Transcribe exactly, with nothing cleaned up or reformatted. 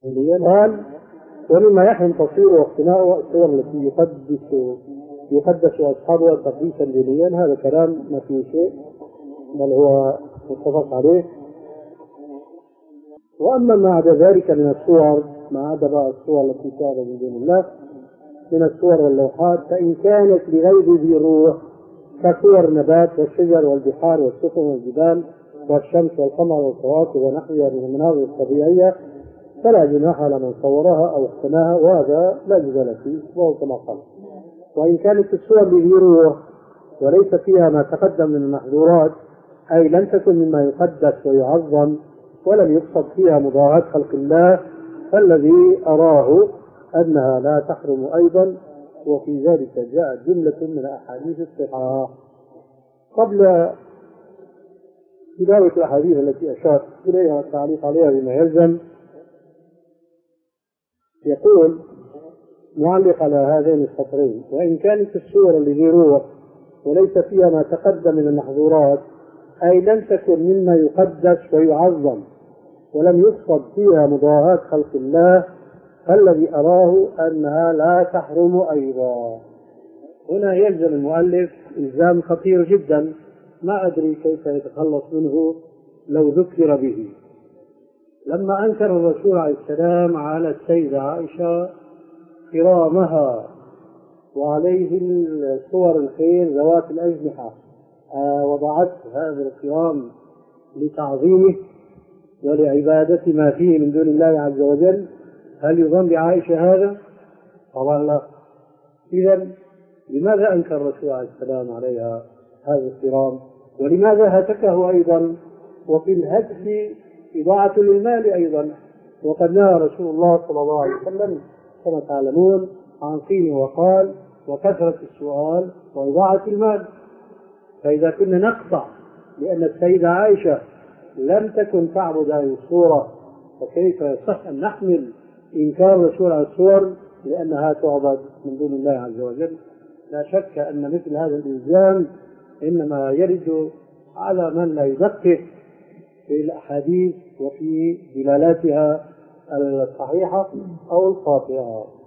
قال: ومما يحرم تصوير واقتناء الصور التي يقدس يقدس أصحابها تقديسا دينيا، هذا كلام ما فيه شيء، بل هو متفق عليه. وأما ما عدا ذلك من الصور، ما عدا بقى الصور التي تعبد من دون الله من الصور واللوحات، فإن كانت لغير ذي روح كصور النبات والشجر والبحار والسفن والجبال والشمس والقمر والكواكب ونحوها من المناظر الطبيعية، فلا جناح على من صورها أو اقتناها، وهذا لا جدال فيه، وهو كما قال. وإن كانت الصور لذي روح وليس فيها ما تقدم من المحظورات، أي لم تكن مما يقدس ويعظم ولم يقصد فيها مضاهاة خلق الله، فالذي أراه أنها لا تحرم أيضا، وفي ذلك جاء جملة من أحاديث الصحاح. قبل تلاوة الأحاديث التي أشار إليها والتعليق عليها بما يلزم، يقول معلق على هذين السطرين: وإن كانت الصور لذي روح وليس فيها ما تقدم من المحظورات، أي لم تكن مما يقدس ويعظم ولم يقصد فيها مضاهاة خلق الله، فالذي أراه أنها لا تحرم أيضا. هنا يلزم المؤلف إلزام خطير جدا، ما أدري كيف يتخلص منه لو ذكر به. لما أنكر الرسول عليه السلام على السيدة عائشة كرامها وعليه صور الخير ذوات الأجنحة، آه وضعت هذا الكرام لتعظيمه ولعبادة ما فيه من دون الله عز وجل، هل يظن بعائشة هذا؟ طبعا لا. إذن لماذا أنكر الرسول عليه السلام عليها هذا الكرام؟ ولماذا هتكه أيضا؟ وفي الهتك إضاعة للمال أيضا، وقد نهى رسول الله صلى الله عليه وسلم كما تعلمون عن قيل وقال وكثرة السؤال وإضاعة المال. فإذا كنا نقطع لأن السيدة عائشة لم تكن تعبد هذه الصورة، فكيف يصح أن نحمل إنكار الرسول على الصور لأنها تعبد من دون الله عز وجل؟ لا شك أن مثل هذا الإلزام إنما يرد على من لا يدقق في الأحاديث وفي دلالاتها الصحيحة أو الخاطئة.